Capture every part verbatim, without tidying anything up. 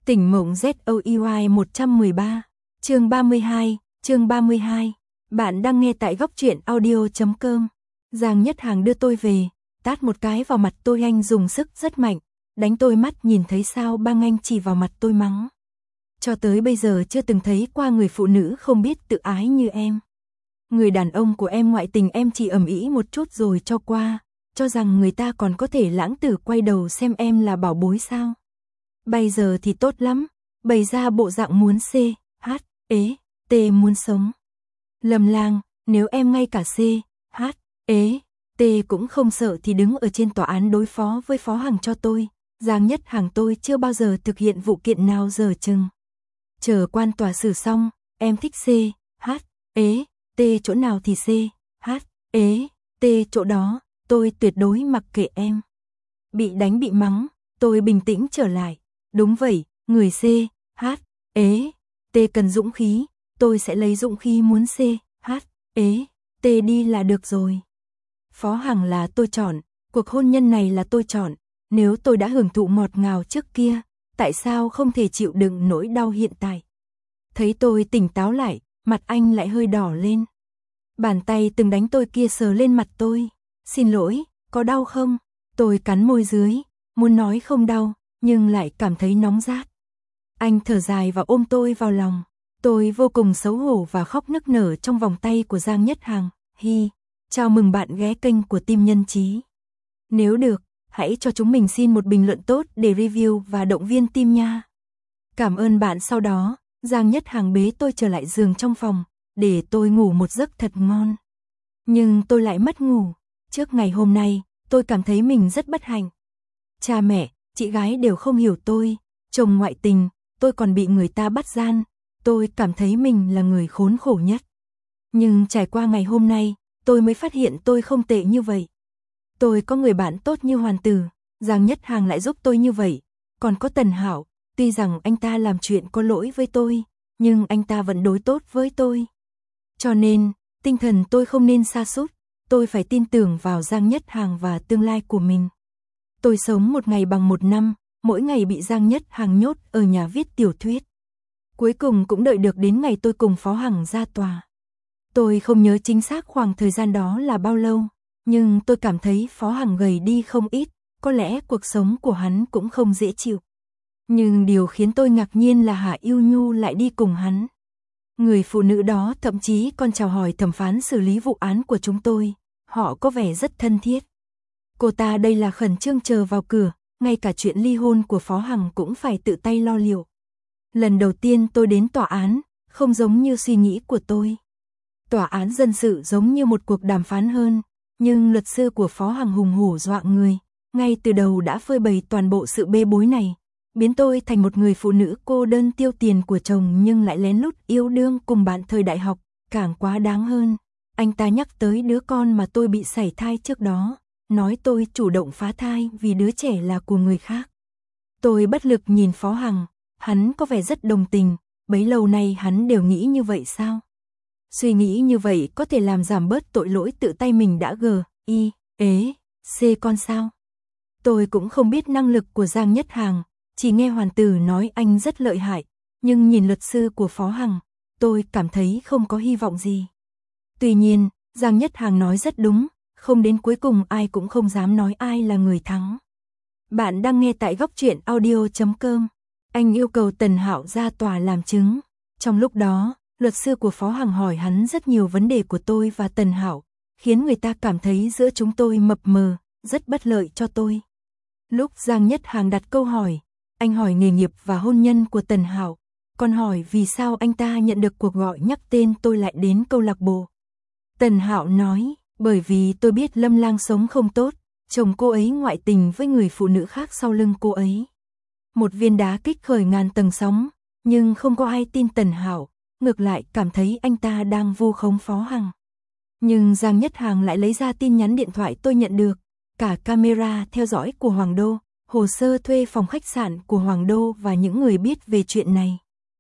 Tỉnh mộng Z O E Y một trăm mười ba, chương ba mươi hai, chương ba mươi hai. Bạn đang nghe tại góc truyện audio chấm com. Giang Nhất Hàng đưa tôi về, tát một cái vào mặt tôi, anh dùng sức rất mạnh, đánh tôi mắt nhìn thấy sao băng, anh chỉ vào mặt tôi mắng. Cho tới bây giờ chưa từng thấy qua người phụ nữ không biết tự ái như em. Người đàn ông của em ngoại tình em chỉ ầm ĩ một chút rồi cho qua, cho rằng người ta còn có thể lãng tử quay đầu xem em là bảo bối sao. Bây giờ thì tốt lắm, bày ra bộ dạng muốn C, H, ế, T muốn sống. Lâm Lang, nếu em ngay cả C, H, ế, T cũng không sợ thì đứng ở trên tòa án đối phó với Phó Hằng cho tôi. Giang Nhất Hàng tôi chưa bao giờ thực hiện vụ kiện nào dở chừng. Chờ quan tòa xử xong, em thích C, H, ế, T chỗ nào thì C, H, ế, T chỗ đó, tôi tuyệt đối mặc kệ em. Bị đánh bị mắng, tôi bình tĩnh trở lại. Đúng vậy, người C, H, ế, T cần dũng khí, tôi sẽ lấy dũng khí muốn C, H, ế, T đi là được rồi. Phó Hằng là tôi chọn, cuộc hôn nhân này là tôi chọn, nếu tôi đã hưởng thụ ngọt ngào trước kia, tại sao không thể chịu đựng nỗi đau hiện tại? Thấy tôi tỉnh táo lại, mặt anh lại hơi đỏ lên. Bàn tay từng đánh tôi kia sờ lên mặt tôi. Xin lỗi, có đau không? Tôi cắn môi dưới, muốn nói không đau, nhưng lại cảm thấy nóng rát. Anh thở dài và ôm tôi vào lòng. Tôi vô cùng xấu hổ và khóc nức nở trong vòng tay của Giang Nhất Hàng. Hi, chào mừng bạn ghé kênh của Team Nhân Trí. Nếu được, hãy cho chúng mình xin một bình luận tốt để review và động viên team nha. Cảm ơn bạn. Sau đó, Giang Nhất Hàng bế tôi trở lại giường trong phòng, để tôi ngủ một giấc thật ngon. Nhưng tôi lại mất ngủ. Trước ngày hôm nay, tôi cảm thấy mình rất bất hạnh. Cha mẹ, chị gái đều không hiểu tôi, chồng ngoại tình, tôi còn bị người ta bắt gian, tôi cảm thấy mình là người khốn khổ nhất. Nhưng trải qua ngày hôm nay, tôi mới phát hiện tôi không tệ như vậy. Tôi có người bạn tốt như Hoàn Tử, Giang Nhất Hàng lại giúp tôi như vậy, còn có Tần Hạo, tuy rằng anh ta làm chuyện có lỗi với tôi, nhưng anh ta vẫn đối tốt với tôi. Cho nên, tinh thần tôi không nên sa sút, tôi phải tin tưởng vào Giang Nhất Hàng và tương lai của mình. Tôi sống một ngày bằng một năm, mỗi ngày bị Giang Nhất Hàng nhốt ở nhà viết tiểu thuyết. Cuối cùng cũng đợi được đến ngày tôi cùng Phó Hằng ra tòa. Tôi không nhớ chính xác khoảng thời gian đó là bao lâu, nhưng tôi cảm thấy Phó Hằng gầy đi không ít, có lẽ cuộc sống của hắn cũng không dễ chịu. Nhưng điều khiến tôi ngạc nhiên là Hạ Yêu Nhu lại đi cùng hắn. Người phụ nữ đó thậm chí còn chào hỏi thẩm phán xử lý vụ án của chúng tôi, họ có vẻ rất thân thiết. Cô ta đây là khẩn trương chờ vào cửa, ngay cả chuyện ly hôn của Phó Hằng cũng phải tự tay lo liệu. Lần đầu tiên tôi đến tòa án, không giống như suy nghĩ của tôi. Tòa án dân sự giống như một cuộc đàm phán hơn, nhưng luật sư của Phó Hằng hùng hổ dọa người, ngay từ đầu đã phơi bày toàn bộ sự bê bối này, biến tôi thành một người phụ nữ cô đơn tiêu tiền của chồng nhưng lại lén lút yêu đương cùng bạn thời đại học, càng quá đáng hơn. Anh ta nhắc tới đứa con mà tôi bị sảy thai trước đó, nói tôi chủ động phá thai vì đứa trẻ là của người khác. Tôi bất lực nhìn Phó Hằng, hắn có vẻ rất đồng tình, bấy lâu nay hắn đều nghĩ như vậy sao? Suy nghĩ như vậy có thể làm giảm bớt tội lỗi tự tay mình đã g, i, ế, c con sao? Tôi cũng không biết năng lực của Giang Nhất Hàng, chỉ nghe Hoàn Tử nói anh rất lợi hại, nhưng nhìn luật sư của Phó Hằng, tôi cảm thấy không có hy vọng gì. Tuy nhiên, Giang Nhất Hàng nói rất đúng, không đến cuối cùng ai cũng không dám nói ai là người thắng. Bạn đang nghe tại góc truyện audio chấm com. Anh yêu cầu Tần Hạo ra tòa làm chứng. Trong lúc đó, luật sư của Phó Hằng hỏi hắn rất nhiều vấn đề của tôi và Tần Hạo, khiến người ta cảm thấy giữa chúng tôi mập mờ, rất bất lợi cho tôi. Lúc Giang Nhất Hàng đặt câu hỏi, anh hỏi nghề nghiệp và hôn nhân của Tần Hạo, còn hỏi vì sao anh ta nhận được cuộc gọi nhắc tên tôi lại đến câu lạc bộ. Tần Hạo nói, bởi vì tôi biết Lâm Lang sống không tốt, chồng cô ấy ngoại tình với người phụ nữ khác sau lưng cô ấy. Một viên đá kích khởi ngàn tầng sóng, nhưng không có ai tin Tần Hạo, ngược lại cảm thấy anh ta đang vu khống Phó Hằng. Nhưng Giang Nhất Hàng lại lấy ra tin nhắn điện thoại tôi nhận được, cả camera theo dõi của Hoàng Đô, hồ sơ thuê phòng khách sạn của Hoàng Đô và những người biết về chuyện này.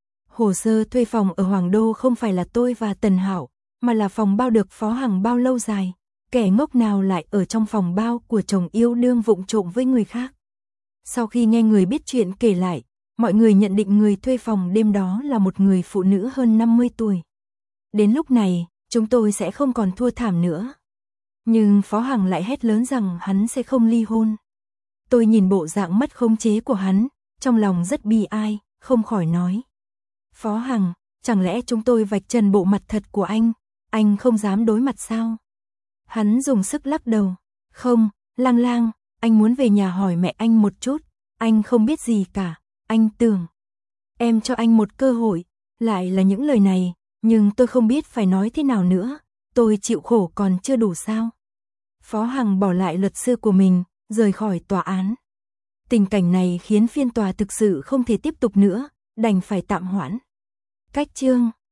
Hồ sơ thuê phòng ở Hoàng Đô không phải là tôi và Tần Hạo, mà là phòng bao được Phó Hằng bao lâu dài, kẻ ngốc nào lại ở trong phòng bao của chồng yêu đương vụng trộm với người khác. Sau khi nghe người biết chuyện kể lại, mọi người nhận định người thuê phòng đêm đó là một người phụ nữ hơn năm mươi tuổi. Đến lúc này, chúng tôi sẽ không còn thua thảm nữa. Nhưng Phó Hằng lại hét lớn rằng hắn sẽ không ly hôn. Tôi nhìn bộ dạng mất khống chế của hắn, trong lòng rất bi ai, không khỏi nói. Phó Hằng, chẳng lẽ chúng tôi vạch trần bộ mặt thật của anh, anh không dám đối mặt sao? Hắn dùng sức lắc đầu. Không, Lang Lang, anh muốn về nhà hỏi mẹ anh một chút, anh không biết gì cả, anh tưởng. Em cho anh một cơ hội, lại là những lời này, nhưng tôi không biết phải nói thế nào nữa, tôi chịu khổ còn chưa đủ sao? Phó Hằng bỏ lại luật sư của mình, rời khỏi tòa án. Tình cảnh này khiến phiên tòa thực sự không thể tiếp tục nữa, đành phải tạm hoãn. Cách chương